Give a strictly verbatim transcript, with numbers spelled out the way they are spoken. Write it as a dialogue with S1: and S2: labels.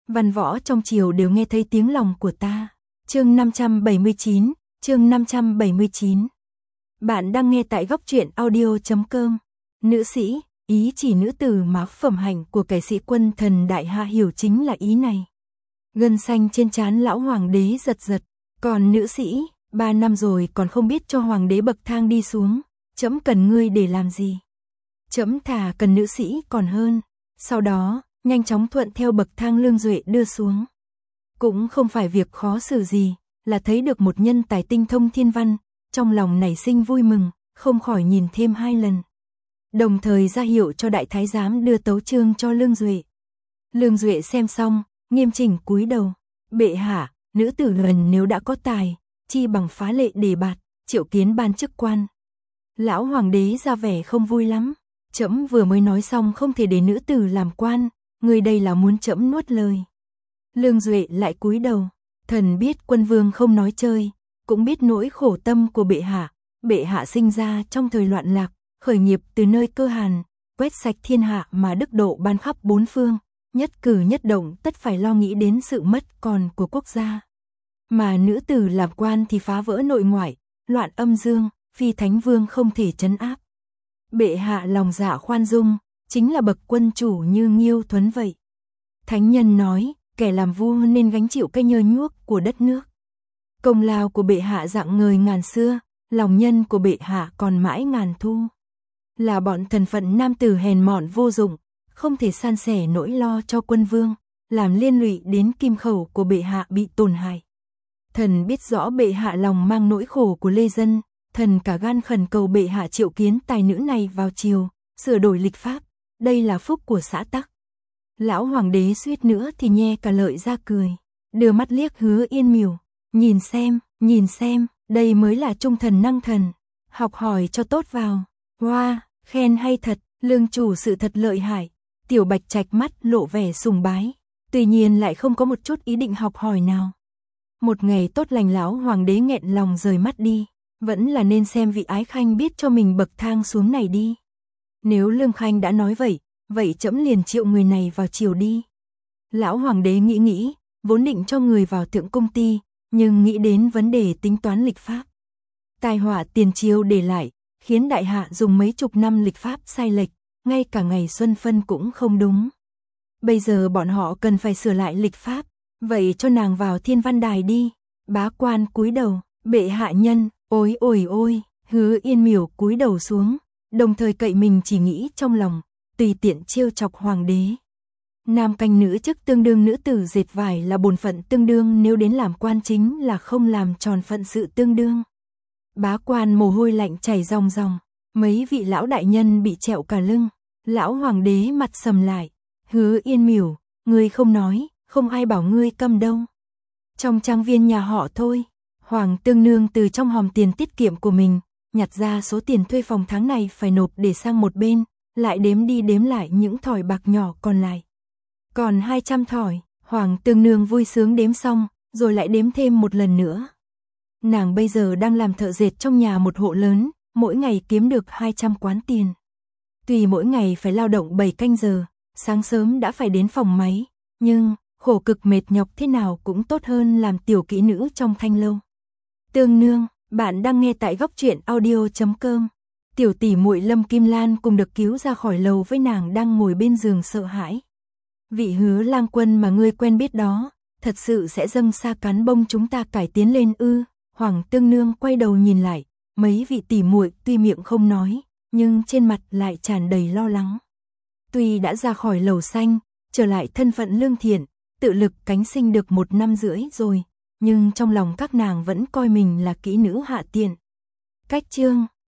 S1: Văn võ trong triều đều nghe thấy tiếng lòng của ta. Chương năm trăm bảy mươi chín, chương năm trăm bảy mươi chín. Bạn đang nghe tại góc truyện audio chấm com. Nữ sĩ, ý chỉ nữ tử mà phẩm hạnh của kẻ sĩ quân thần đại hạ hiểu chính là ý này. Gân xanh trên trán lão hoàng đế giật giật, còn nữ sĩ, ba năm rồi còn không biết cho hoàng đế bậc thang đi xuống, trẫm cần ngươi để làm gì? Trẫm thà cần nữ sĩ còn hơn. Sau đó, nhanh chóng thuận theo bậc thang Lương Duệ đưa xuống. Cũng không phải việc khó xử gì, là thấy được một nhân tài tinh thông thiên văn, trong lòng nảy sinh vui mừng, không khỏi nhìn thêm hai lần. Đồng thời ra hiệu cho đại thái giám đưa tấu chương cho Lương Duệ. Lương Duệ xem xong, nghiêm chỉnh cúi đầu. Bệ hạ, nữ tử lần nếu đã có tài, chi bằng phá lệ đề bạt, triệu kiến ban chức quan. Lão hoàng đế ra vẻ không vui lắm. Trẫm vừa mới nói xong không thể để nữ tử làm quan, người đây là muốn trẫm nuốt lời. Lương Duệ lại cúi đầu. Thần biết quân vương không nói chơi, cũng biết nỗi khổ tâm của bệ hạ. Bệ hạ sinh ra trong thời loạn lạc, khởi nghiệp từ nơi cơ hàn, quét sạch thiên hạ mà đức độ ban khắp bốn phương, nhất cử nhất động tất phải lo nghĩ đến sự mất còn của quốc gia. Mà nữ tử làm quan thì phá vỡ nội ngoại, loạn âm dương, phi thánh vương không thể trấn áp. Bệ hạ lòng dạ khoan dung, chính là bậc quân chủ như Nghiêu Thuấn vậy. Thánh nhân nói, kẻ làm vua nên gánh chịu cái nhơ nhuốc của đất nước. Công lao của bệ hạ rạng ngời ngàn xưa, lòng nhân của bệ hạ còn mãi ngàn thu. Là bọn thần phận nam tử hèn mọn vô dụng, không thể san sẻ nỗi lo cho quân vương, làm liên lụy đến kim khẩu của bệ hạ bị tổn hại. Thần biết rõ bệ hạ lòng mang nỗi khổ của lê dân, thần cả gan khẩn cầu bệ hạ triệu kiến tài nữ này vào triều, sửa đổi lịch pháp, đây là phúc của xã tắc. Lão hoàng đế suýt nữa thì nhe cả lợi ra cười, đưa mắt liếc Hứa Yên Miểu, nhìn xem, nhìn xem, đây mới là trung thần năng thần, học hỏi cho tốt vào. Hoa, wow, khen hay thật, lương chủ sự thật lợi hại. Tiểu Bạch Trạch mắt lộ vẻ sùng bái, tuy nhiên lại không có một chút ý định học hỏi nào. Một ngày tốt lành lão hoàng đế nghẹn lòng rời mắt đi, vẫn là nên xem vị ái khanh biết cho mình bậc thang xuống này đi. Nếu Lương Khanh đã nói vậy, vậy trẫm liền triệu người này vào triều đi. Lão hoàng đế nghĩ nghĩ, vốn định cho người vào thượng công ty, nhưng nghĩ đến vấn đề tính toán lịch pháp. Tai họa tiền triều để lại, khiến đại hạ dùng mấy chục năm lịch pháp sai lệch, ngay cả ngày xuân phân cũng không đúng. Bây giờ bọn họ cần phải sửa lại lịch pháp, vậy cho nàng vào thiên văn đài đi. Bá quan cúi đầu, bệ hạ nhân, ôi ôi ôi, Hứa Yên Miểu cúi đầu xuống, đồng thời cậy mình chỉ nghĩ trong lòng, tùy tiện trêu chọc hoàng đế. Nam canh nữ chức tương đương nữ tử dệt vải là bổn phận tương đương, nếu đến làm quan chính là không làm tròn phận sự tương đương. Bá quan mồ hôi lạnh chảy ròng ròng, mấy vị lão đại nhân bị trẹo cả lưng. Lão hoàng đế mặt sầm lại, Hứa Yên Miểu, ngươi không nói, không ai bảo ngươi câm đâu. Trong trang viên nhà họ thôi, Hoàng Tương Nương từ trong hòm tiền tiết kiệm của mình, nhặt ra số tiền thuê phòng tháng này phải nộp để sang một bên, lại đếm đi đếm lại những thỏi bạc nhỏ còn lại. Còn hai trăm thỏi, Hoàng Tương Nương vui sướng đếm xong, rồi lại đếm thêm một lần nữa. Nàng bây giờ đang làm thợ dệt trong nhà một hộ lớn, mỗi ngày kiếm được hai trăm quán tiền. Tuy mỗi ngày phải lao động bảy canh giờ, sáng sớm đã phải đến phòng máy, nhưng khổ cực mệt nhọc thế nào cũng tốt hơn làm tiểu kỹ nữ trong thanh lâu. Tương Nương, bạn đang nghe tại góc truyện audio chấm com. Tiểu tỷ muội Lâm Kim Lan cùng được cứu ra khỏi lầu với nàng đang ngồi bên giường sợ hãi. Vị Hứa lang quân mà ngươi quen biết đó, thật sự sẽ dâng sa cán bông chúng ta cải tiến lên ư? Hoàng Tương Nương quay đầu nhìn lại, mấy vị tỷ muội tuy miệng không nói, nhưng trên mặt lại tràn đầy lo lắng. Tuy đã ra khỏi lầu xanh, trở lại thân phận lương thiện, tự lực cánh sinh được một năm rưỡi rồi, nhưng trong lòng các nàng vẫn coi mình là kỹ nữ hạ tiện. Cách chương